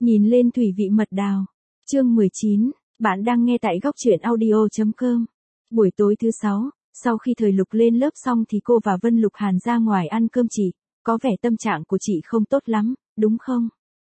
Nhìn lên thủy vị mật đào. Chương 19, bạn đang nghe tại góc truyện audio.com. Buổi tối thứ 6, sau khi Thời Lục lên lớp xong thì cô và Vân Lục Hàn ra ngoài ăn cơm chị, có vẻ tâm trạng của chị không tốt lắm, đúng không?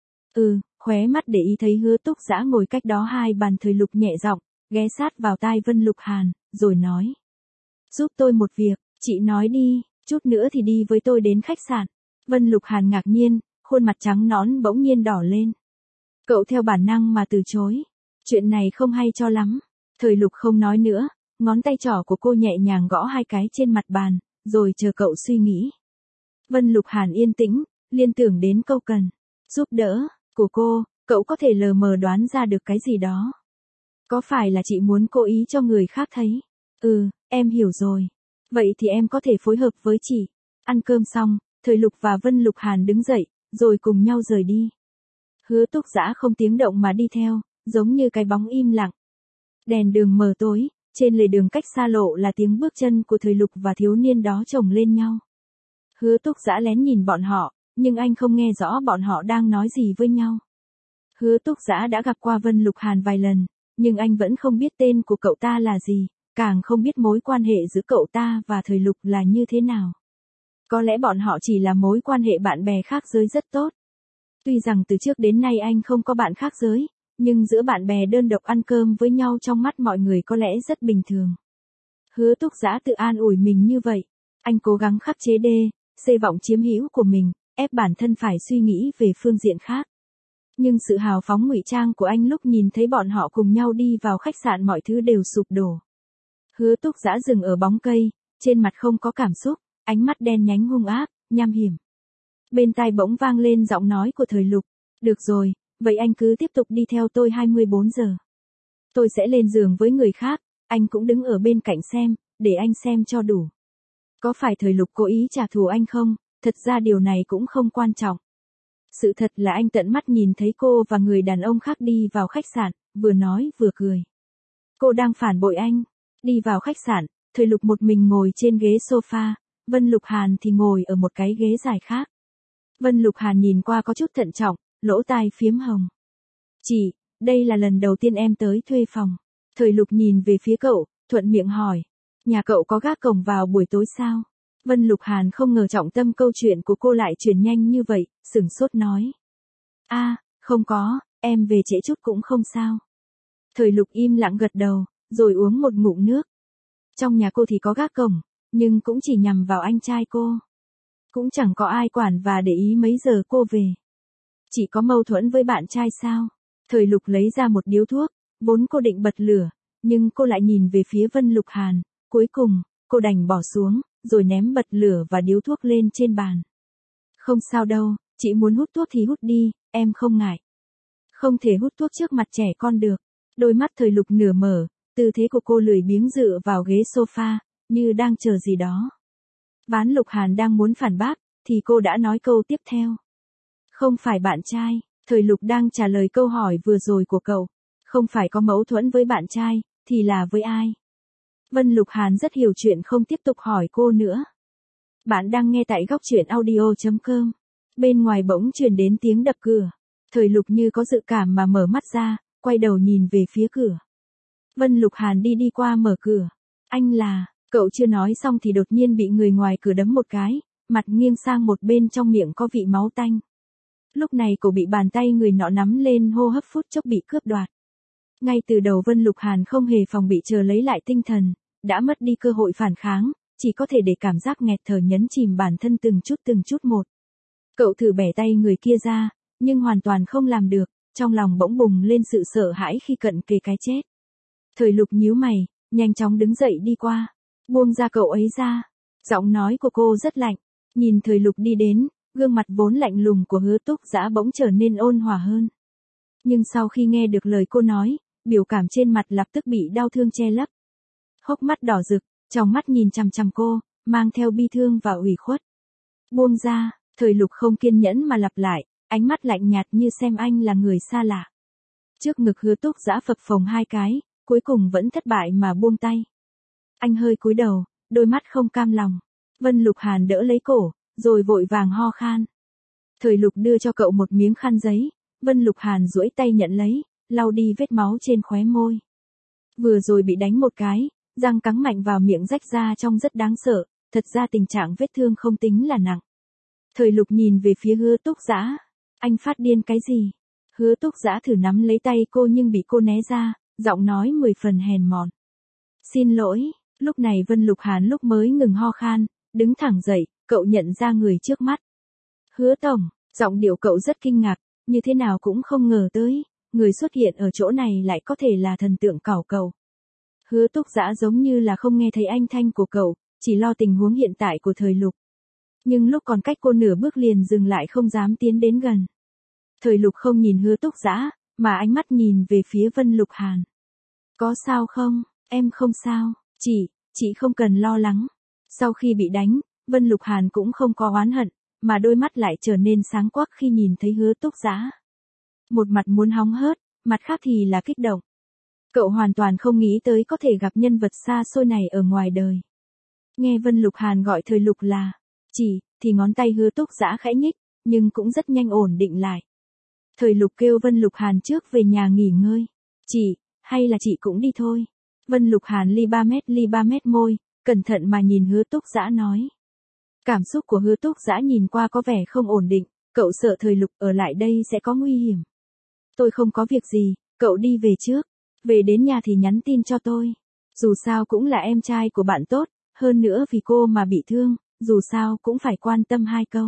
Khóe mắt để ý thấy Hứa Túc Dã ngồi cách đó 2 bàn. Thời Lục nhẹ giọng, ghé sát vào tai Vân Lục Hàn, rồi nói. Giúp tôi một việc, chị nói đi, chút nữa thì đi với tôi đến khách sạn. Vân Lục Hàn ngạc nhiên, khuôn mặt trắng nõn bỗng nhiên đỏ lên. Cậu theo bản năng mà từ chối. Chuyện này không hay cho lắm. Thời Lục không nói nữa, ngón tay trỏ của cô nhẹ nhàng gõ 2 cái trên mặt bàn, rồi chờ cậu suy nghĩ. Vân Lục Hàn yên tĩnh, liên tưởng đến câu cần giúp đỡ của cô, cậu có thể lờ mờ đoán ra được cái gì đó. Có phải là chị muốn cố ý cho người khác thấy? Em hiểu rồi. Vậy thì em có thể phối hợp với chị. Ăn cơm xong, Thời Lục và Vân Lục Hàn đứng dậy, rồi cùng nhau rời đi. Hứa Túc Dã không tiếng động mà đi theo, giống như cái bóng im lặng. Đèn đường mờ tối, trên lề đường cách xa lộ là tiếng bước chân của Thời Lục và thiếu niên đó chồng lên nhau. Hứa Túc Dã lén nhìn bọn họ, nhưng anh không nghe rõ bọn họ đang nói gì với nhau. Hứa Túc Dã đã gặp qua Vân Lục Hàn vài lần, nhưng anh vẫn không biết tên của cậu ta là gì, càng không biết mối quan hệ giữa cậu ta và Thời Lục là như thế nào. Có lẽ bọn họ chỉ là mối quan hệ bạn bè khác giới rất tốt. Tuy rằng từ trước đến nay anh không có bạn khác giới, nhưng giữa bạn bè đơn độc ăn cơm với nhau trong mắt mọi người có lẽ rất bình thường. Hứa Túc Dã tự an ủi mình như vậy. Anh cố gắng khắc chế vọng chiếm hữu của mình, ép bản thân phải suy nghĩ về phương diện khác. Nhưng sự hào phóng ngụy trang của anh lúc nhìn thấy bọn họ cùng nhau đi vào khách sạn mọi thứ đều sụp đổ. Hứa Túc Dã dừng ở bóng cây, trên mặt không có cảm xúc, ánh mắt đen nhánh hung ác, nham hiểm. Bên tai bỗng vang lên giọng nói của Thời Lục. Được rồi, vậy anh cứ tiếp tục đi theo tôi 24 giờ. Tôi sẽ lên giường với người khác, anh cũng đứng ở bên cạnh xem, để anh xem cho đủ. Có phải Thời Lục cố ý trả thù anh không? Thật ra điều này cũng không quan trọng. Sự thật là anh tận mắt nhìn thấy cô và người đàn ông khác đi vào khách sạn, vừa nói vừa cười. Cô đang phản bội anh. Đi vào khách sạn, Thời Lục một mình ngồi trên ghế sofa, Vân Lục Hàn thì ngồi ở một cái ghế dài khác. Vân Lục Hàn nhìn qua có chút thận trọng, lỗ tai phiếm hồng. Chị, đây là lần đầu tiên em tới thuê phòng. Thời Lục nhìn về phía cậu, thuận miệng hỏi. Nhà cậu có gác cổng vào buổi tối sao? Vân Lục Hàn không ngờ trọng tâm câu chuyện của cô lại chuyển nhanh như vậy, sửng sốt nói. Không có, em về trễ chút cũng không sao. Thời Lục im lặng gật đầu, rồi uống một ngụm nước. Trong nhà cô thì có gác cổng, nhưng cũng chỉ nhằm vào anh trai cô. Cũng chẳng có ai quản và để ý mấy giờ cô về. Chỉ có mâu thuẫn với bạn trai sao? Thời Lục lấy ra một điếu thuốc, vốn cô định bật lửa, nhưng cô lại nhìn về phía Vân Lục Hàn, cuối cùng, cô đành bỏ xuống, rồi ném bật lửa và điếu thuốc lên trên bàn. Không sao đâu, chị muốn hút thuốc thì hút đi, em không ngại. Không thể hút thuốc trước mặt trẻ con được. Đôi mắt Thời Lục nửa mở, tư thế của cô lười biếng dựa vào ghế sofa, như đang chờ gì đó. Ván Lục Hàn đang muốn phản bác, thì cô đã nói câu tiếp theo. Không phải bạn trai. Thời Lục đang trả lời câu hỏi vừa rồi của cậu. Không phải có mâu thuẫn với bạn trai, thì là với ai? Vân Lục Hàn rất hiểu chuyện không tiếp tục hỏi cô nữa. Bạn đang nghe tại góc truyện audio.com. Bên ngoài bỗng truyền đến tiếng đập cửa. Thời Lục như có dự cảm mà mở mắt ra, quay đầu nhìn về phía cửa. Vân Lục Hàn đi qua mở cửa. Anh là, cậu chưa nói xong thì đột nhiên bị người ngoài cửa đấm một cái, mặt nghiêng sang một bên trong miệng có vị máu tanh. Lúc này cô bị bàn tay người nọ nắm lên, hô hấp phút chốc bị cướp đoạt. Ngay từ đầu Vân Lục Hàn không hề phòng bị chờ lấy lại tinh thần, đã mất đi cơ hội phản kháng, chỉ có thể để cảm giác nghẹt thở nhấn chìm bản thân từng chút một. Cậu thử bẻ tay người kia ra, nhưng hoàn toàn không làm được, trong lòng bỗng bùng lên sự sợ hãi khi cận kề cái chết. Thời Lục nhíu mày, nhanh chóng đứng dậy đi qua, buông ra cậu ấy ra. Giọng nói của cô rất lạnh, nhìn Thời Lục đi đến, gương mặt vốn lạnh lùng của Hứa Túc Dã bỗng trở nên ôn hòa hơn. Nhưng sau khi nghe được lời cô nói, biểu cảm trên mặt lập tức bị đau thương che lấp. Hốc mắt đỏ rực, trong mắt nhìn chằm chằm cô, mang theo bi thương và ủy khuất. Buông ra, Thời Lục không kiên nhẫn mà lặp lại, ánh mắt lạnh nhạt như xem anh là người xa lạ. Trước ngực Hứa Túc Dã phập phồng 2 cái, cuối cùng vẫn thất bại mà buông tay. Anh hơi cúi đầu, đôi mắt không cam lòng. Vân Lục Hàn đỡ lấy cổ, rồi vội vàng ho khan. Thời Lục đưa cho cậu một miếng khăn giấy, Vân Lục Hàn duỗi tay nhận lấy, lau đi vết máu trên khóe môi. Vừa rồi bị đánh một cái, răng cắn mạnh vào miệng rách ra trông rất đáng sợ, thật ra tình trạng vết thương không tính là nặng. Thời Lục nhìn về phía Hứa Túc Dã. Anh phát điên cái gì? Hứa Túc Dã thử nắm lấy tay cô nhưng bị cô né ra, giọng nói 10 phần hèn mọn. Xin lỗi, lúc này Vân Lục Hàn lúc mới ngừng ho khan, đứng thẳng dậy, cậu nhận ra người trước mắt. Hứa tổng, giọng điệu cậu rất kinh ngạc, như thế nào cũng không ngờ tới, người xuất hiện ở chỗ này lại có thể là thần tượng cảo cậu. Hứa Túc Dã giống như là không nghe thấy âm thanh của cậu, chỉ lo tình huống hiện tại của Thời Lục. Nhưng lúc còn cách cô nửa bước liền dừng lại không dám tiến đến gần. Thời Lục không nhìn Hứa Túc Dã, mà ánh mắt nhìn về phía Vân Lục Hàn. Có sao không? Em không sao, chị không cần lo lắng. Sau khi bị đánh, Vân Lục Hàn cũng không có oán hận, mà đôi mắt lại trở nên sáng quắc khi nhìn thấy Hứa Túc Dã. Một mặt muốn hóng hớt, mặt khác thì là kích động. Cậu hoàn toàn không nghĩ tới có thể gặp nhân vật xa xôi này ở ngoài đời. Nghe Vân Lục Hàn gọi Thời Lục là chị, thì ngón tay Hứa Túc Dã khẽ nhích, nhưng cũng rất nhanh ổn định lại. Thời Lục kêu Vân Lục Hàn trước về nhà nghỉ ngơi. Chị, hay là chị cũng đi thôi. Vân Lục Hàn ly 3 mét môi, cẩn thận mà nhìn Hứa Túc Dã nói. Cảm xúc của Hứa Túc Dã nhìn qua có vẻ không ổn định, cậu sợ Thời Lục ở lại đây sẽ có nguy hiểm. Tôi không có việc gì, cậu đi về trước. Về đến nhà thì nhắn tin cho tôi. Dù sao cũng là em trai của bạn tốt, hơn nữa vì cô mà bị thương, dù sao cũng phải quan tâm hai câu.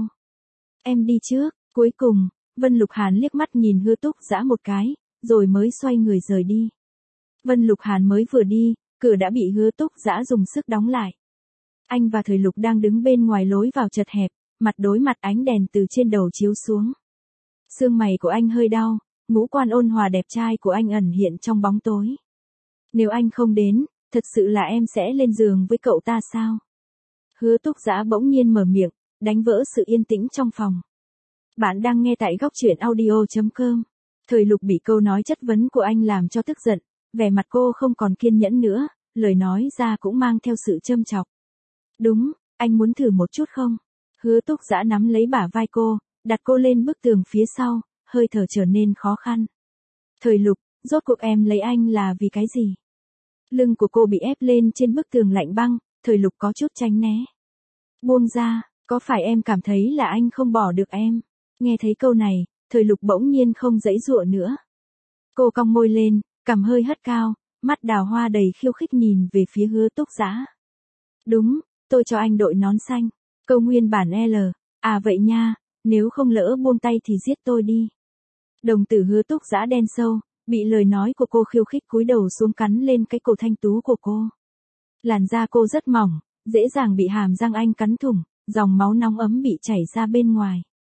Em đi trước. Cuối cùng, Vân Lục Hàn liếc mắt nhìn Hứa Túc Dã một cái, rồi mới xoay người rời đi. Vân Lục Hàn mới vừa đi, cửa đã bị Hứa Túc Dã dùng sức đóng lại. Anh và Thời Lục đang đứng bên ngoài lối vào chật hẹp, mặt đối mặt ánh đèn từ trên đầu chiếu xuống. Xương mày của anh hơi đau, ngũ quan ôn hòa đẹp trai của anh ẩn hiện trong bóng tối. Nếu anh không đến, thật sự là em sẽ lên giường với cậu ta sao? Hứa Túc Dã bỗng nhiên mở miệng, đánh vỡ sự yên tĩnh trong phòng. Bạn đang nghe tại góc truyện audio.com. Thời Lục bị câu nói chất vấn của anh làm cho tức giận, vẻ mặt cô không còn kiên nhẫn nữa, lời nói ra cũng mang theo sự châm chọc. Đúng, anh muốn thử một chút không? Hứa Túc Dã nắm lấy bả vai cô, đặt cô lên bức tường phía sau, hơi thở trở nên khó khăn. Thời Lục, rốt cuộc em lấy anh là vì cái gì? Lưng của cô bị ép lên trên bức tường lạnh băng, Thời Lục có chút tránh né. Buông ra, có phải em cảm thấy là anh không bỏ được em? Nghe thấy câu này, Thời Lục bỗng nhiên không giãy giụa nữa. Cô cong môi lên, cằm hơi hất cao, mắt đào hoa đầy khiêu khích nhìn về phía Hứa Túc Dã. Đúng, tôi cho anh đội nón xanh. Câu nguyên bản L. À vậy nha, nếu không lỡ buông tay thì giết tôi đi. Đồng tử Hứa Túc Dã đen sâu, bị lời nói của cô khiêu khích cúi đầu xuống cắn lên cái cổ thanh tú của cô. Làn da cô rất mỏng, dễ dàng bị hàm răng anh cắn thủng, dòng máu nóng ấm bị chảy ra bên ngoài.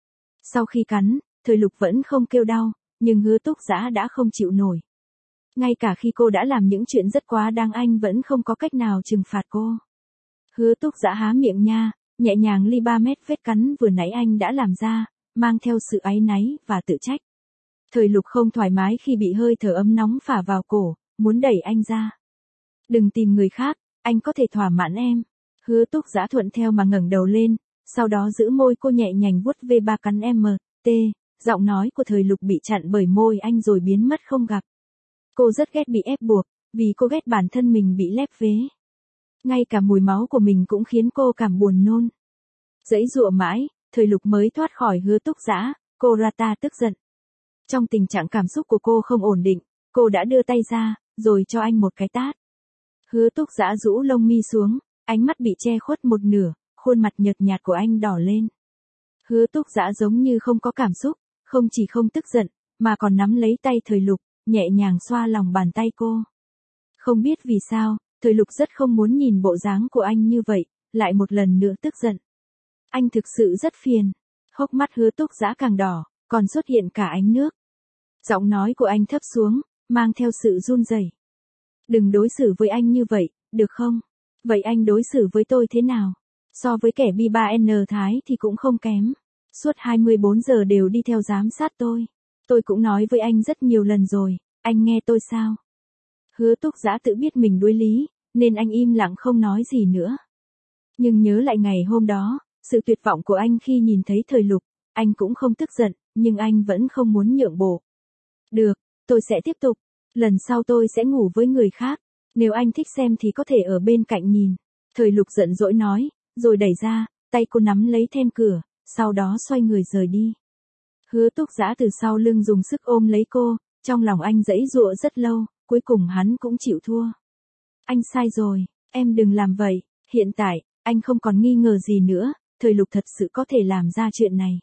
Sau khi cắn, Thời Lục vẫn không kêu đau, nhưng Hứa Túc Dã đã không chịu nổi. Ngay cả khi cô đã làm những chuyện rất quá đáng anh vẫn không có cách nào trừng phạt cô. Hứa Túc Dã há miệng nha, nhẹ nhàng ly 3 mét vết cắn vừa nãy anh đã làm ra, mang theo sự áy náy và tự trách. Thời Lục không thoải mái khi bị hơi thở ấm nóng phả vào cổ, muốn đẩy anh ra. Đừng tìm người khác, anh có thể thỏa mãn em. Hứa Túc Dã thuận theo mà ngẩng đầu lên, sau đó giữ môi cô nhẹ nhàng vuốt ve ba cắn MT, giọng nói của Thời Lục bị chặn bởi môi anh rồi biến mất không gặp. Cô rất ghét bị ép buộc, vì cô ghét bản thân mình bị lép vế. Ngay cả mùi máu của mình cũng khiến cô cảm buồn nôn. Giãy giụa mãi, Thời Lục mới thoát khỏi Hứa Túc Dã, cô Rata tức giận. Trong tình trạng cảm xúc của cô không ổn định, cô đã đưa tay ra, rồi cho anh một cái tát. Hứa Túc Dã rũ lông mi xuống, ánh mắt bị che khuất một nửa, khuôn mặt nhợt nhạt của anh đỏ lên. Hứa Túc Dã giống như không có cảm xúc, không chỉ không tức giận, mà còn nắm lấy tay Thời Lục, nhẹ nhàng xoa lòng bàn tay cô. Không biết vì sao, Thời Lục rất không muốn nhìn bộ dáng của anh như vậy, lại một lần nữa tức giận. Anh thực sự rất phiền. Hốc mắt Hứa Túc Dã càng đỏ, còn xuất hiện cả ánh nước. Giọng nói của anh thấp xuống, mang theo sự run rẩy. Đừng đối xử với anh như vậy, được không? Vậy anh đối xử với tôi thế nào? So với kẻ B3N Thái thì cũng không kém. Suốt 24 giờ đều đi theo giám sát tôi. Tôi cũng nói với anh rất nhiều lần rồi, anh nghe tôi sao? Hứa Túc Dã tự biết mình đuối lý, nên anh im lặng không nói gì nữa. Nhưng nhớ lại ngày hôm đó, sự tuyệt vọng của anh khi nhìn thấy Thời Lục, anh cũng không tức giận, nhưng anh vẫn không muốn nhượng bộ. Được, tôi sẽ tiếp tục. Lần sau tôi sẽ ngủ với người khác. Nếu anh thích xem thì có thể ở bên cạnh nhìn. Thời Lục giận dỗi nói, rồi đẩy ra, tay cô nắm lấy then cửa, sau đó xoay người rời đi. Hứa Túc Dã từ sau lưng dùng sức ôm lấy cô, trong lòng anh giãy giụa rất lâu, cuối cùng hắn cũng chịu thua. Anh sai rồi, em đừng làm vậy, hiện tại, anh không còn nghi ngờ gì nữa, Thời Lục thật sự có thể làm ra chuyện này.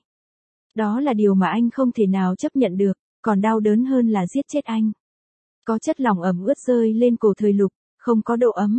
Đó là điều mà anh không thể nào chấp nhận được, còn đau đớn hơn là giết chết anh. Có chất lỏng ẩm ướt rơi lên cổ Thời Lục, không có độ ấm.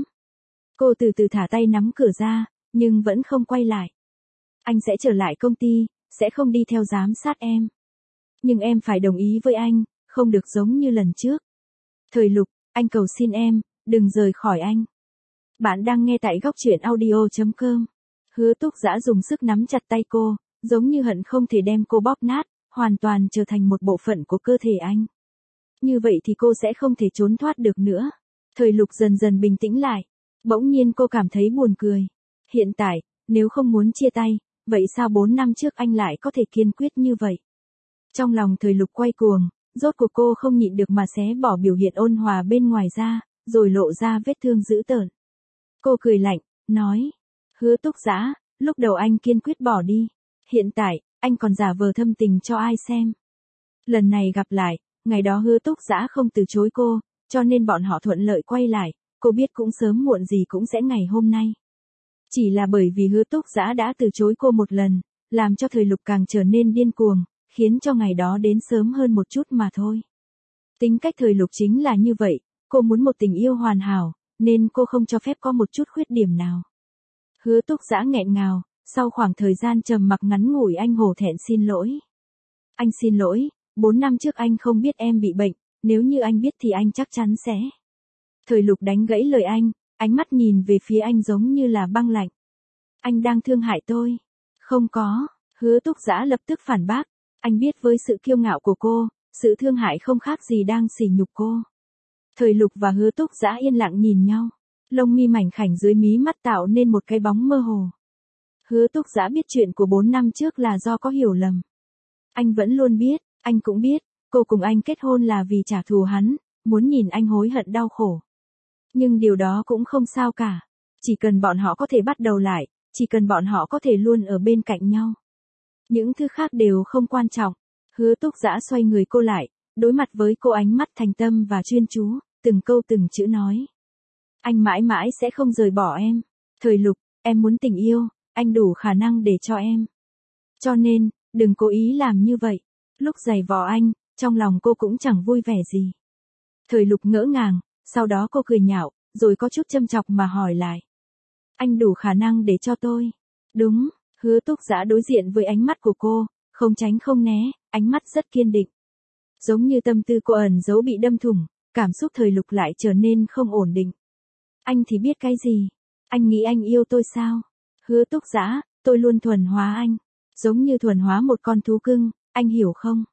Cô từ từ thả tay nắm cửa ra, nhưng vẫn không quay lại. Anh sẽ trở lại công ty, sẽ không đi theo giám sát em. Nhưng em phải đồng ý với anh, không được giống như lần trước. Thời Lục, anh cầu xin em, đừng rời khỏi anh. Bạn đang nghe tại góc truyện audio.com. Hứa Túc Dã dùng sức nắm chặt tay cô, giống như hận không thể đem cô bóp nát, hoàn toàn trở thành một bộ phận của cơ thể anh. Như vậy thì cô sẽ không thể trốn thoát được nữa. Thời Lục dần dần bình tĩnh lại. Bỗng nhiên cô cảm thấy buồn cười. Hiện tại, nếu không muốn chia tay, vậy sao 4 năm trước anh lại có thể kiên quyết như vậy? Trong lòng Thời Lục quay cuồng, rốt cuộc cô không nhịn được mà xé bỏ biểu hiện ôn hòa bên ngoài ra, rồi lộ ra vết thương dữ tợn. Cô cười lạnh, nói, Hứa Túc Dã, lúc đầu anh kiên quyết bỏ đi. Hiện tại, anh còn giả vờ thâm tình cho ai xem. Lần này gặp lại, ngày đó Hứa Túc Dã không từ chối cô, cho nên bọn họ thuận lợi quay lại, cô biết cũng sớm muộn gì cũng sẽ ngày hôm nay. Chỉ là bởi vì Hứa Túc Dã đã từ chối cô một lần, làm cho Thời Lục càng trở nên điên cuồng, khiến cho ngày đó đến sớm hơn một chút mà thôi. Tính cách Thời Lục chính là như vậy, cô muốn một tình yêu hoàn hảo, nên cô không cho phép có một chút khuyết điểm nào. Hứa Túc Dã nghẹn ngào, sau khoảng thời gian trầm mặc ngắn ngủi anh hổ thẹn xin lỗi. Anh xin lỗi, 4 năm trước anh không biết em bị bệnh, nếu như anh biết thì anh chắc chắn sẽ. Thời Lục đánh gãy lời anh, ánh mắt nhìn về phía anh giống như là băng lạnh. Anh đang thương hại tôi. Không có, Hứa Túc Dã lập tức phản bác. Anh biết với sự kiêu ngạo của cô, sự thương hại không khác gì đang sỉ nhục cô. Thời Lục và Hứa Túc Dã yên lặng nhìn nhau. Lông mi mảnh khảnh dưới mí mắt tạo nên một cái bóng mơ hồ. Hứa Túc Dã biết chuyện của 4 năm trước là do có hiểu lầm. Anh vẫn luôn biết, anh cũng biết, cô cùng anh kết hôn là vì trả thù hắn, muốn nhìn anh hối hận đau khổ. Nhưng điều đó cũng không sao cả. Chỉ cần bọn họ có thể bắt đầu lại, chỉ cần bọn họ có thể luôn ở bên cạnh nhau. Những thứ khác đều không quan trọng. Hứa Túc Dã xoay người cô lại, đối mặt với cô ánh mắt thành tâm và chuyên chú, từng câu từng chữ nói. Anh mãi mãi sẽ không rời bỏ em. Thời Lục, em muốn tình yêu, anh đủ khả năng để cho em. Cho nên, đừng cố ý làm như vậy. Lúc giày vò anh, trong lòng cô cũng chẳng vui vẻ gì. Thời Lục ngỡ ngàng, sau đó cô cười nhạo, rồi có chút châm chọc mà hỏi lại. Anh đủ khả năng để cho tôi. Đúng, Hứa Túc Dã đối diện với ánh mắt của cô, không tránh không né, ánh mắt rất kiên định. Giống như tâm tư cô ẩn giấu bị đâm thủng, cảm xúc Thời Lục lại trở nên không ổn định. Anh thì biết cái gì? Anh nghĩ anh yêu tôi sao? Hứa Túc Dã, tôi luôn thuần hóa anh. Giống như thuần hóa một con thú cưng, anh hiểu không?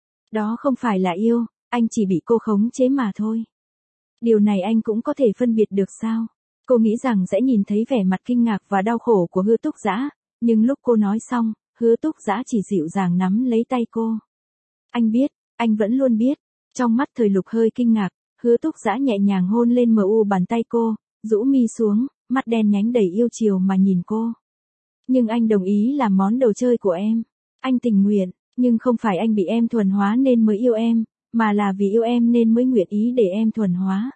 Đó không phải là yêu, anh chỉ bị cô khống chế mà thôi. Điều này anh cũng có thể phân biệt được sao? Cô nghĩ rằng sẽ nhìn thấy vẻ mặt kinh ngạc và đau khổ của Hứa Túc Dã, nhưng lúc cô nói xong, Hứa Túc Dã chỉ dịu dàng nắm lấy tay cô. Anh biết, anh vẫn luôn biết. Trong mắt Thời Lục hơi kinh ngạc, Hứa Túc Dã nhẹ nhàng hôn lên mu bàn tay cô, rũ mi xuống, mắt đen nhánh đầy yêu chiều mà nhìn cô. Nhưng anh đồng ý làm món đồ chơi của em. Anh tình nguyện, nhưng không phải anh bị em thuần hóa nên mới yêu em, mà là vì yêu em nên mới nguyện ý để em thuần hóa.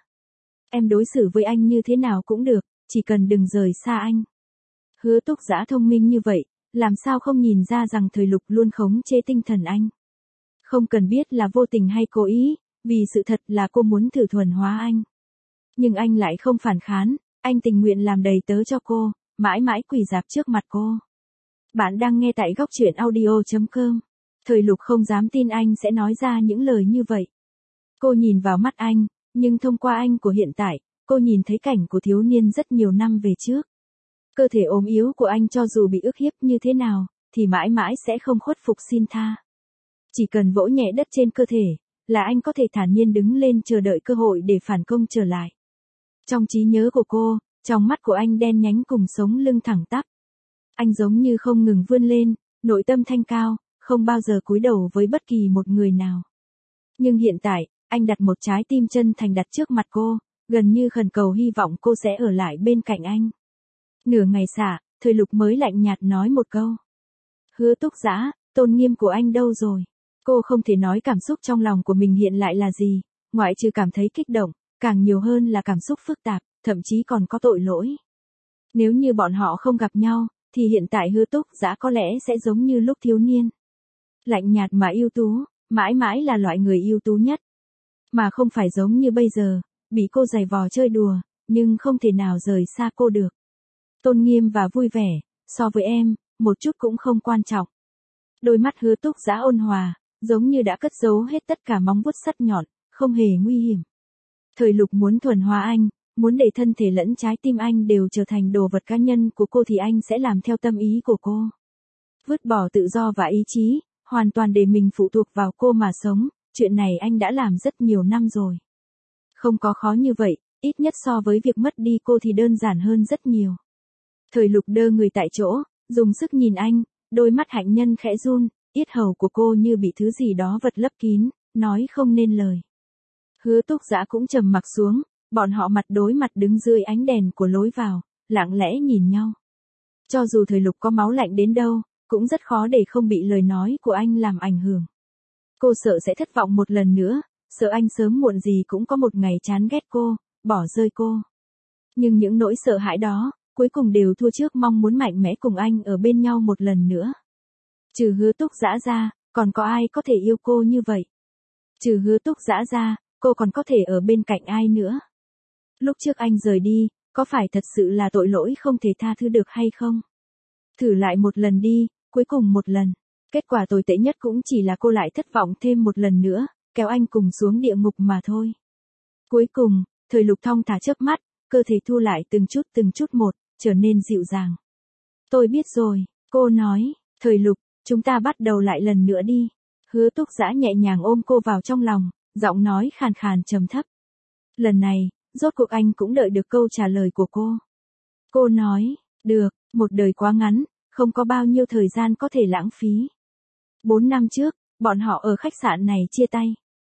Em đối xử với anh như thế nào cũng được, chỉ cần đừng rời xa anh. Hứa Túc Dã thông minh như vậy, làm sao không nhìn ra rằng Thời Lục luôn khống chế tinh thần anh. Không cần biết là vô tình hay cố ý, vì sự thật là cô muốn thử thuần hóa anh. Nhưng anh lại không phản kháng, anh tình nguyện làm đầy tớ cho cô, mãi mãi quỳ rạp trước mặt cô. Bạn đang nghe tại góc truyện audio.com. Thời Lục không dám tin anh sẽ nói ra những lời như vậy. Cô nhìn vào mắt anh, nhưng thông qua anh của hiện tại, cô nhìn thấy cảnh của thiếu niên rất nhiều năm về trước. Cơ thể ốm yếu của anh cho dù bị ức hiếp như thế nào, thì mãi mãi sẽ không khuất phục xin tha. Chỉ cần vỗ nhẹ đất trên cơ thể, là anh có thể thản nhiên đứng lên chờ đợi cơ hội để phản công trở lại. Trong trí nhớ của cô, trong mắt của anh đen nhánh cùng sống lưng thẳng tắp. Anh giống như không ngừng vươn lên, nội tâm thanh cao, không bao giờ cúi đầu với bất kỳ một người nào. Nhưng hiện tại, anh đặt một trái tim chân thành đặt trước mặt cô, gần như khẩn cầu hy vọng cô sẽ ở lại bên cạnh anh. Nửa ngày xả, Thời Lục mới lạnh nhạt nói một câu. Hứa Túc Dã, tôn nghiêm của anh đâu rồi? Cô không thể nói cảm xúc trong lòng của mình hiện lại là gì, ngoại trừ cảm thấy kích động, càng nhiều hơn là cảm xúc phức tạp, thậm chí còn có tội lỗi. Nếu như bọn họ không gặp nhau, thì hiện tại Hứa Túc Dã có lẽ sẽ giống như lúc thiếu niên. Lạnh nhạt mà ưu tú, mãi mãi là loại người ưu tú nhất. Mà không phải giống như bây giờ, bị cô giày vò chơi đùa, nhưng không thể nào rời xa cô được. Tôn nghiêm và vui vẻ, so với em, một chút cũng không quan trọng. Đôi mắt Hứa Túc Dã ôn hòa, giống như đã cất giấu hết tất cả móng vuốt sắc nhọn, không hề nguy hiểm. Thời Lục muốn thuần hóa anh, muốn để thân thể lẫn trái tim anh đều trở thành đồ vật cá nhân của cô thì anh sẽ làm theo tâm ý của cô. Vứt bỏ tự do và ý chí, hoàn toàn để mình phụ thuộc vào cô mà sống, chuyện này anh đã làm rất nhiều năm rồi. Không có khó như vậy, ít nhất so với việc mất đi cô thì đơn giản hơn rất nhiều. Thời Lục đơ người tại chỗ, dùng sức nhìn anh, đôi mắt hạnh nhân khẽ run, yết hầu của cô như bị thứ gì đó vật lấp kín, nói không nên lời. Hứa Túc Dã cũng trầm mặc xuống, bọn họ mặt đối mặt đứng dưới ánh đèn của lối vào, lặng lẽ nhìn nhau. Cho dù Thời Lục có máu lạnh đến đâu, cũng rất khó để không bị lời nói của anh làm ảnh hưởng. Cô sợ sẽ thất vọng một lần nữa, sợ anh sớm muộn gì cũng có một ngày chán ghét cô, bỏ rơi cô. Nhưng những nỗi sợ hãi đó, cuối cùng đều thua trước mong muốn mạnh mẽ cùng anh ở bên nhau một lần nữa. Trừ Hứa Túc Dã ra, còn có ai có thể yêu cô như vậy? Trừ Hứa Túc Dã ra, cô còn có thể ở bên cạnh ai nữa? Lúc trước anh rời đi, có phải thật sự là tội lỗi không thể tha thứ được hay không? Thử lại một lần đi, cuối cùng một lần. Kết quả tồi tệ nhất cũng chỉ là cô lại thất vọng thêm một lần nữa, kéo anh cùng xuống địa ngục mà thôi. Cuối cùng, Thời Lục thong thả chớp mắt, cơ thể thu lại từng chút một, trở nên dịu dàng. Tôi biết rồi, cô nói. Thời Lục, chúng ta bắt đầu lại lần nữa đi. Hứa Túc Dã nhẹ nhàng ôm cô vào trong lòng, giọng nói khàn khàn trầm thấp. Lần này, rốt cuộc anh cũng đợi được câu trả lời của cô. Cô nói, được, một đời quá ngắn, không có bao nhiêu thời gian có thể lãng phí. 4 năm trước, bọn họ ở khách sạn này chia tay.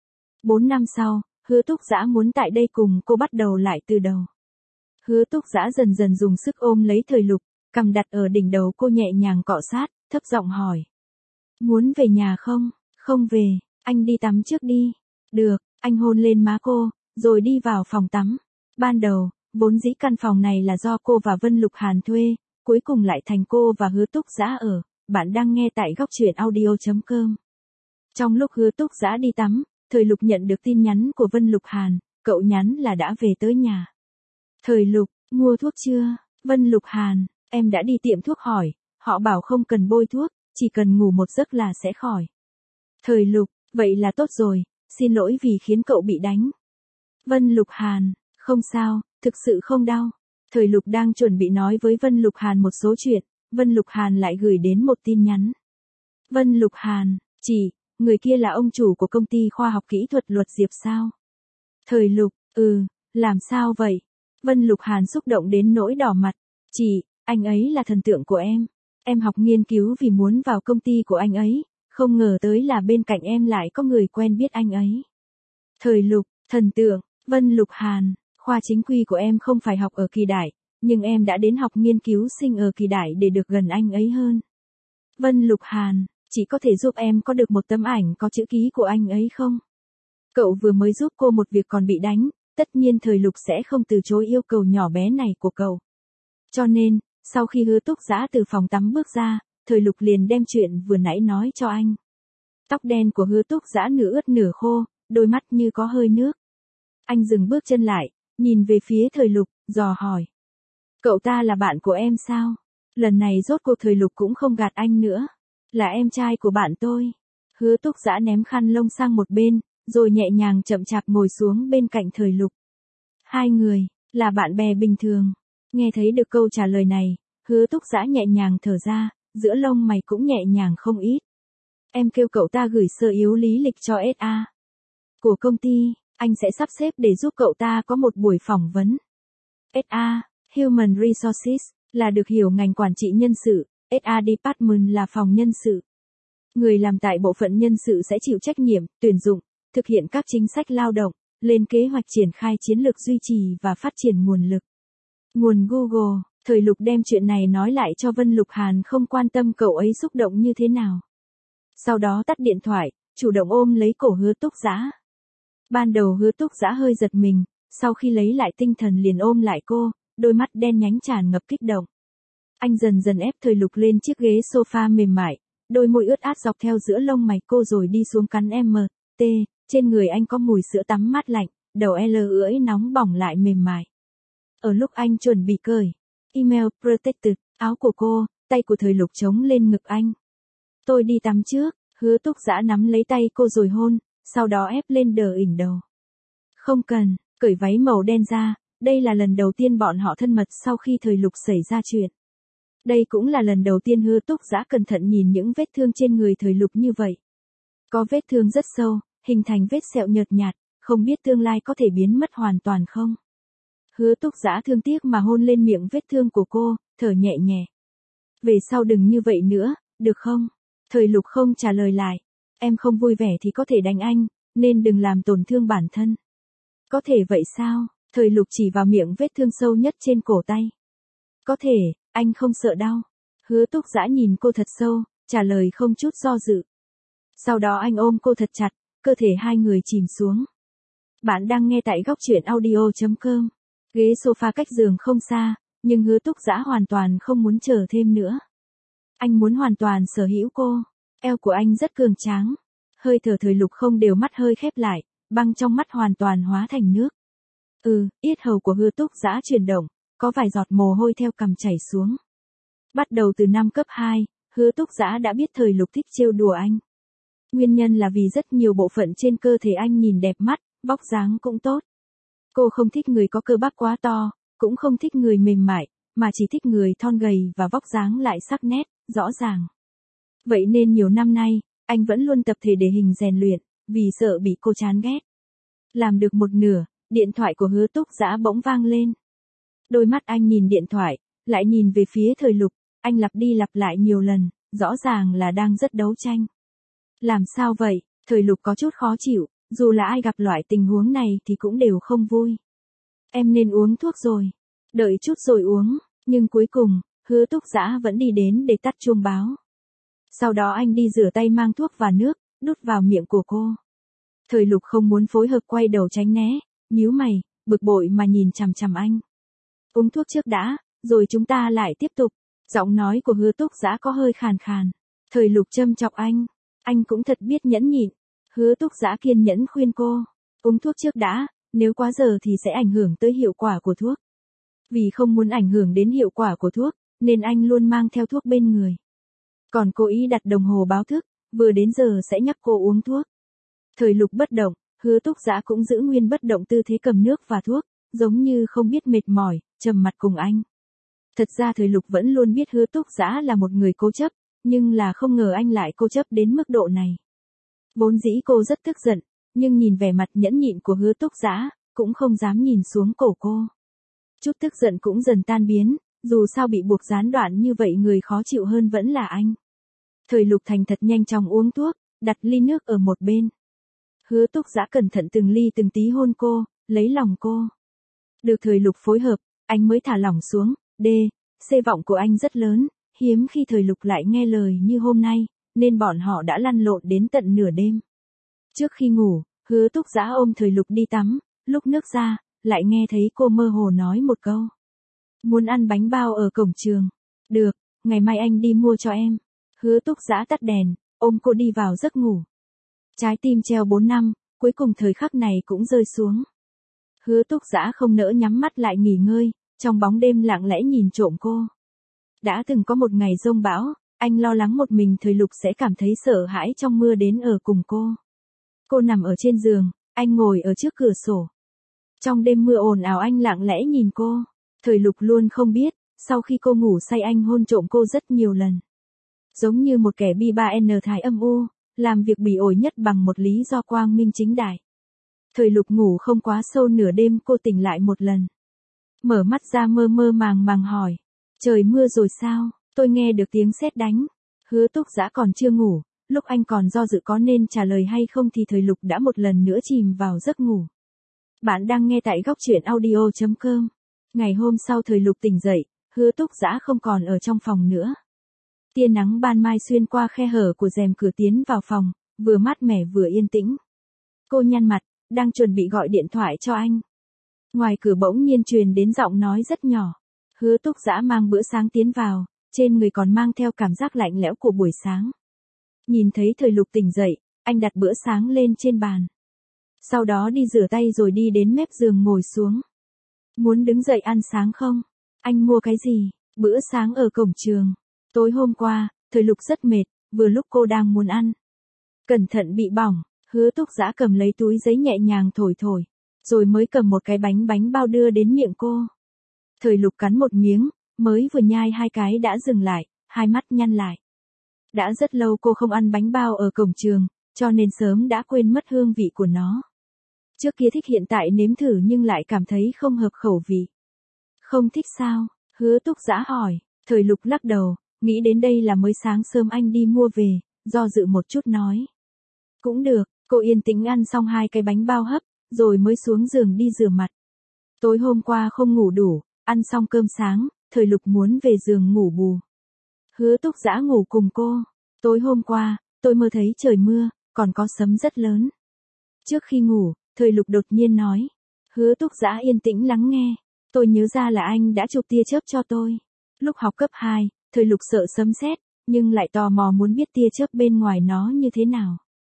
4 năm sau, Hứa Túc Dã muốn tại đây cùng cô bắt đầu lại từ đầu. Hứa Túc Dã dần dần dùng sức ôm lấy Thời Lục, cầm đặt ở đỉnh đầu cô nhẹ nhàng cọ sát, thấp giọng hỏi. Muốn về nhà không? Không về, anh đi tắm trước đi. Được, anh hôn lên má cô, rồi đi vào phòng tắm. Ban đầu, vốn dĩ căn phòng này là do cô và Vân Lục Hàn thuê, cuối cùng lại thành cô và Hứa Túc Dã ở. Bạn đang nghe tại góc truyện audio.com. Trong lúc Hứa Túc Dã đi tắm, Thời Lục nhận được tin nhắn của Vân Lục Hàn, cậu nhắn là đã về tới nhà. Thời Lục, mua thuốc chưa? Vân Lục Hàn, em đã đi tiệm thuốc hỏi, họ bảo không cần bôi thuốc, chỉ cần ngủ một giấc là sẽ khỏi. Thời Lục, vậy là tốt rồi, xin lỗi vì khiến cậu bị đánh. Vân Lục Hàn, không sao, thực sự không đau. Thời Lục đang chuẩn bị nói với Vân Lục Hàn một số chuyện, Vân Lục Hàn lại gửi đến một tin nhắn. Vân Lục Hàn, chị, người kia là ông chủ của công ty khoa học kỹ thuật Luật Diệp sao? Thời Lục, làm sao vậy? Vân Lục Hàn xúc động đến nỗi đỏ mặt. Chị, anh ấy là thần tượng của em. Em học nghiên cứu vì muốn vào công ty của anh ấy, không ngờ tới là bên cạnh em lại có người quen biết anh ấy. Thời Lục, thần tượng, Vân Lục Hàn, khoa chính quy của em không phải học ở Kỳ Đại, nhưng em đã đến học nghiên cứu sinh ở Kỳ Đại để được gần anh ấy hơn. Vân Lục Hàn, chỉ có thể giúp em có được một tấm ảnh có chữ ký của anh ấy không? Cậu vừa mới giúp cô một việc còn bị đánh, tất nhiên Thời Lục sẽ không từ chối yêu cầu nhỏ bé này của cậu. Cho nên, sau khi Hứa Túc Dã từ phòng tắm bước ra, Thời Lục liền đem chuyện vừa nãy nói cho anh. Tóc đen của Hứa Túc Dã nửa ướt nửa khô, đôi mắt như có hơi nước. Anh dừng bước chân lại, nhìn về phía Thời Lục, dò hỏi. Cậu ta là bạn của em sao? Lần này rốt cuộc Thời Lục cũng không gạt anh nữa. Là em trai của bạn tôi. Hứa Túc Dã ném khăn lông sang một bên, rồi nhẹ nhàng chậm chạp ngồi xuống bên cạnh Thời Lục. Hai người, là bạn bè bình thường. Nghe thấy được câu trả lời này, Hứa Túc Dã nhẹ nhàng thở ra, giữa lông mày cũng nhẹ nhàng không ít. Em kêu cậu ta gửi sơ yếu lý lịch cho SA của công ty, anh sẽ sắp xếp để giúp cậu ta có một buổi phỏng vấn. SA, Human Resources, là được hiểu ngành quản trị nhân sự, SA Department là phòng nhân sự. Người làm tại bộ phận nhân sự sẽ chịu trách nhiệm, tuyển dụng, thực hiện các chính sách lao động, lên kế hoạch triển khai chiến lược duy trì và phát triển nguồn lực. Nguồn Google, Thời Lục đem chuyện này nói lại cho Vân Lục Hàn không quan tâm cậu ấy xúc động như thế nào. Sau đó tắt điện thoại, chủ động ôm lấy cổ Hứa Túc Dã. Ban đầu Hứa Túc Dã hơi giật mình, sau khi lấy lại tinh thần liền ôm lại cô, đôi mắt đen nhánh tràn ngập kích động. Anh dần dần ép Thời Lục lên chiếc ghế sofa mềm mại, đôi môi ướt át dọc theo giữa lông mày cô rồi đi xuống cắn MT, trên người anh có mùi sữa tắm mát lạnh, đầu L ưỡi nóng bỏng lại mềm mại. Ở lúc anh chuẩn bị cởi email protected, áo của cô, tay của Thời Lục chống lên ngực anh. Tôi đi tắm trước, Hứa Túc Dã nắm lấy tay cô rồi hôn, sau đó ép lên đờ ỉnh đầu. Không cần, cởi váy màu đen ra, đây là lần đầu tiên bọn họ thân mật sau khi Thời Lục xảy ra chuyện. Đây cũng là lần đầu tiên Hứa Túc Dã cẩn thận nhìn những vết thương trên người Thời Lục như vậy. Có vết thương rất sâu, hình thành vết sẹo nhợt nhạt, không biết tương lai có thể biến mất hoàn toàn không. Hứa Túc Dã thương tiếc mà hôn lên miệng vết thương của cô, thở nhẹ nhẹ. Về sau đừng như vậy nữa, được không? Thời Lục không trả lời lại. Em không vui vẻ thì có thể đánh anh, nên đừng làm tổn thương bản thân. Có thể vậy sao? Thời Lục chỉ vào miệng vết thương sâu nhất trên cổ tay. Có thể, anh không sợ đau. Hứa Túc Dã nhìn cô thật sâu, trả lời không chút do dự. Sau đó anh ôm cô thật chặt, cơ thể hai người chìm xuống. Bạn đang nghe tại góc truyện audio.com. Ghế sofa cách giường không xa, nhưng Hứa Túc Dã hoàn toàn không muốn chờ thêm nữa. Anh muốn hoàn toàn sở hữu cô. Eo của anh rất cường tráng. Hơi thở Thời Lục không đều, mắt hơi khép lại, băng trong mắt hoàn toàn hóa thành nước. Yết hầu của Hứa Túc Dã chuyển động, có vài giọt mồ hôi theo cằm chảy xuống. Bắt đầu từ năm cấp 2, Hứa Túc Dã đã biết Thời Lục thích trêu đùa anh. Nguyên nhân là vì rất nhiều bộ phận trên cơ thể anh nhìn đẹp mắt, vóc dáng cũng tốt. Cô không thích người có cơ bắp quá to, cũng không thích người mềm mại, mà chỉ thích người thon gầy và vóc dáng lại sắc nét, rõ ràng. Vậy nên nhiều năm nay, anh vẫn luôn tập thể để hình rèn luyện, vì sợ bị cô chán ghét. Làm được một nửa, điện thoại của Hứa Túc Dã bỗng vang lên. Đôi mắt anh nhìn điện thoại, lại nhìn về phía Thời Lục, anh lặp đi lặp lại nhiều lần, rõ ràng là đang rất đấu tranh. Làm sao vậy? Thời Lục có chút khó chịu, dù là ai gặp loại tình huống này thì cũng đều không vui. Em nên uống thuốc rồi. Đợi chút rồi uống, nhưng cuối cùng, Hứa Túc Dã vẫn đi đến để tắt chuông báo. Sau đó anh đi rửa tay mang thuốc và nước, đút vào miệng của cô. Thời Lục không muốn phối hợp, quay đầu tránh né, nhíu mày, bực bội mà nhìn chằm chằm anh. Uống thuốc trước đã, rồi chúng ta lại tiếp tục. Giọng nói của Hứa Túc Dã có hơi khàn khàn. Thời Lục châm chọc anh cũng thật biết nhẫn nhịn. Hứa Túc Dã kiên nhẫn khuyên cô, uống thuốc trước đã, nếu quá giờ thì sẽ ảnh hưởng tới hiệu quả của thuốc. Vì không muốn ảnh hưởng đến hiệu quả của thuốc, nên anh luôn mang theo thuốc bên người. Còn cố ý đặt đồng hồ báo thức, vừa đến giờ sẽ nhắc cô uống thuốc. Thời Lục bất động, Hứa Túc Dã cũng giữ nguyên bất động tư thế cầm nước và thuốc, giống như không biết mệt mỏi, trầm mặt cùng anh. Thật ra Thời Lục vẫn luôn biết Hứa Túc Dã là một người cố chấp, nhưng là không ngờ anh lại cố chấp đến mức độ này. Vốn dĩ cô rất tức giận, nhưng nhìn vẻ mặt nhẫn nhịn của Hứa Túc Dã, cũng không dám nhìn xuống cổ cô. Chút tức giận cũng dần tan biến, dù sao bị buộc gián đoạn như vậy người khó chịu hơn vẫn là anh. Thời Lục thành thật nhanh chóng uống thuốc, đặt ly nước ở một bên. Hứa Túc Dã cẩn thận từng ly từng tí hôn cô, lấy lòng cô. Được Thời Lục phối hợp, anh mới thả lỏng xuống. Vọng của anh rất lớn, hiếm khi Thời Lục lại nghe lời như hôm nay, nên bọn họ đã lăn lộn đến tận nửa đêm. Trước khi ngủ, Hứa Túc Dã ôm Thời Lục đi tắm, lúc nước ra, lại nghe thấy cô mơ hồ nói một câu. Muốn ăn bánh bao ở cổng trường. Được, ngày mai anh đi mua cho em. Hứa Túc Dã tắt đèn, ôm cô đi vào giấc ngủ. Trái tim treo 4 năm, cuối cùng thời khắc này cũng rơi xuống. Hứa Túc Dã không nỡ nhắm mắt lại nghỉ ngơi, trong bóng đêm lặng lẽ nhìn trộm cô. Đã từng có một ngày giông bão, anh lo lắng một mình Thời Lục sẽ cảm thấy sợ hãi trong mưa đến ở cùng cô. Cô nằm ở trên giường, anh ngồi ở trước cửa sổ. Trong đêm mưa ồn ào anh lặng lẽ nhìn cô. Thời Lục luôn không biết, sau khi cô ngủ say anh hôn trộm cô rất nhiều lần. Giống như một kẻ bi ba n thái âm u, làm việc bỉ ổi nhất bằng một lý do quang minh chính đại. Thời Lục ngủ không quá sâu, nửa đêm cô tỉnh lại một lần. Mở mắt ra mơ mơ màng màng hỏi. Trời mưa rồi sao? Tôi nghe được tiếng sét đánh. Hứa Túc Dã còn chưa ngủ, Lúc anh còn do dự có nên trả lời hay không thì thời Lục đã một lần nữa chìm vào giấc ngủ. Bạn đang nghe tại góc truyện audio.com. Ngày hôm sau thời Lục tỉnh dậy, Hứa Túc Dã không còn ở trong phòng nữa. Tia nắng ban mai xuyên qua khe hở của rèm cửa tiến vào phòng, vừa mát mẻ vừa yên tĩnh. Cô nhăn mặt, đang chuẩn bị gọi điện thoại cho anh. Ngoài cửa bỗng nhiên truyền đến giọng nói rất nhỏ. Hứa Túc Dã mang bữa sáng tiến vào, trên người còn mang theo cảm giác lạnh lẽo của buổi sáng. Nhìn thấy thời Lục tỉnh dậy, anh đặt bữa sáng lên trên bàn. Sau đó đi rửa tay rồi đi đến mép giường ngồi xuống. Muốn đứng dậy ăn sáng không? Anh mua cái gì? Bữa sáng ở cổng trường. Tối hôm qua, thời Lục rất mệt, vừa lúc cô đang muốn ăn. Cẩn thận bị bỏng, Hứa Túc Dã cầm lấy túi giấy nhẹ nhàng thổi thổi, rồi mới cầm một cái bánh bao đưa đến miệng cô. Thời Lục cắn một miếng, mới vừa nhai 2 cái đã dừng lại, hai mắt nhăn lại. Đã rất lâu cô không ăn bánh bao ở cổng trường, cho nên sớm đã quên mất hương vị của nó. Trước kia thích hiện tại nếm thử nhưng lại cảm thấy không hợp khẩu vị. Không thích sao? Hứa Túc Dã hỏi. Thời Lục lắc đầu, nghĩ đến đây là mới sáng sớm anh đi mua về, do dự một chút nói. Cũng được, cô yên tĩnh ăn xong 2 cái bánh bao hấp, rồi mới xuống giường đi rửa mặt. Tối hôm qua không ngủ đủ, ăn xong cơm sáng, thời Lục muốn về giường ngủ bù. Hứa Túc Dã ngủ cùng cô. Tối hôm qua, tôi mơ thấy trời mưa, còn có sấm rất lớn. Trước khi ngủ, thời Lục đột nhiên nói. Hứa Túc Dã yên tĩnh lắng nghe. Tôi nhớ ra là anh đã chụp tia chớp cho tôi. Lúc học cấp 2, thời Lục sợ sấm sét, nhưng lại tò mò muốn biết tia chớp bên ngoài nó như thế nào.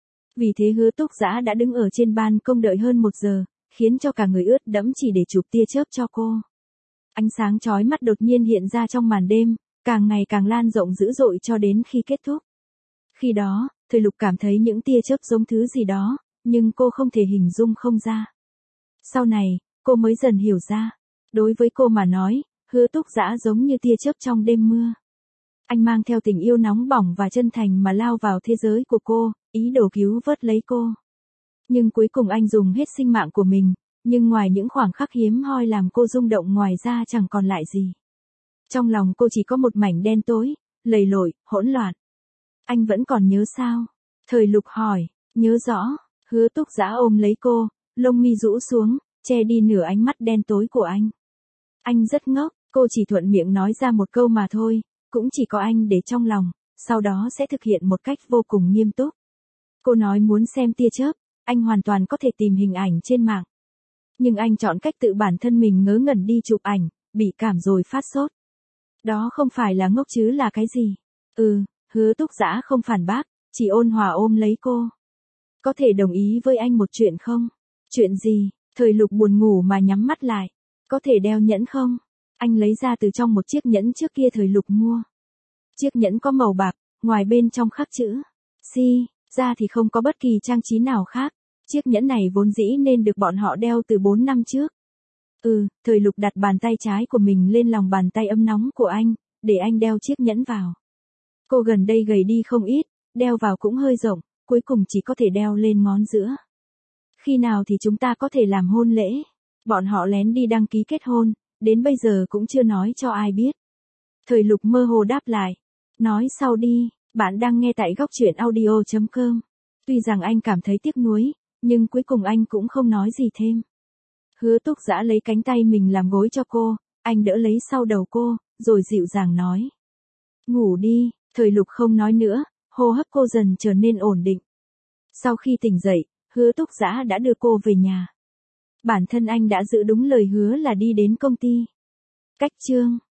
Vì thế Hứa Túc Dã đã đứng ở trên ban công đợi hơn 1 giờ, khiến cho cả người ướt đẫm chỉ để chụp tia chớp cho cô. Ánh sáng chói mắt đột nhiên hiện ra trong màn đêm, càng ngày càng lan rộng dữ dội cho đến khi kết thúc. Khi đó, thời Lục cảm thấy những tia chớp giống thứ gì đó, nhưng cô không thể hình dung không ra. Sau này, cô mới dần hiểu ra. Đối với cô mà nói, Hứa Túc Dã giống như tia chớp trong đêm mưa. Anh mang theo tình yêu nóng bỏng và chân thành mà lao vào thế giới của cô, ý đồ cứu vớt lấy cô. Nhưng cuối cùng anh dùng hết sinh mạng của mình, nhưng ngoài những khoảng khắc hiếm hoi làm cô rung động ngoài ra chẳng còn lại gì. Trong lòng cô chỉ có một mảnh đen tối, lầy lội, hỗn loạn. Anh vẫn còn nhớ sao? Thời Lục hỏi. Nhớ rõ. Hứa Túc Dã ôm lấy cô, lông mi rũ xuống, che đi nửa ánh mắt đen tối của anh. Anh rất ngốc, cô chỉ thuận miệng nói ra một câu mà thôi, cũng chỉ có anh để trong lòng, sau đó sẽ thực hiện một cách vô cùng nghiêm túc. Cô nói muốn xem tia chớp, anh hoàn toàn có thể tìm hình ảnh trên mạng. Nhưng anh chọn cách tự bản thân mình ngớ ngẩn đi chụp ảnh, bị cảm rồi phát sốt. Đó không phải là ngốc chứ là cái gì? Hứa Túc Dã không phản bác, chỉ ôn hòa ôm lấy cô. Có thể đồng ý với anh một chuyện không? Chuyện gì? Thời Lục buồn ngủ mà nhắm mắt lại. Có thể đeo nhẫn không? Anh lấy ra từ trong một chiếc nhẫn trước kia thời Lục mua. Chiếc nhẫn có màu bạc, ngoài bên trong khắc chữ Si, ra thì không có bất kỳ trang trí nào khác. Chiếc nhẫn này vốn dĩ nên được bọn họ đeo từ 4 năm trước. Thời Lục đặt bàn tay trái của mình lên lòng bàn tay ấm nóng của anh, để anh đeo chiếc nhẫn vào. Cô gần đây gầy đi không ít, đeo vào cũng hơi rộng, cuối cùng chỉ có thể đeo lên ngón giữa. Khi nào thì chúng ta có thể làm hôn lễ? Bọn họ lén đi đăng ký kết hôn, đến bây giờ cũng chưa nói cho ai biết. Thời Lục mơ hồ đáp lại. Nói sau đi, bạn đang nghe tại góc truyện audio.com. Tuy rằng anh cảm thấy tiếc nuối, nhưng cuối cùng anh cũng không nói gì thêm. Hứa Túc Dã lấy cánh tay mình làm gối cho cô, anh đỡ lấy sau đầu cô, rồi dịu dàng nói. Ngủ đi, thời Lục không nói nữa, hô hấp cô dần trở nên ổn định. Sau khi tỉnh dậy, Hứa Túc Dã đã đưa cô về nhà. Bản thân anh đã giữ đúng lời hứa là đi đến công ty. Cách chương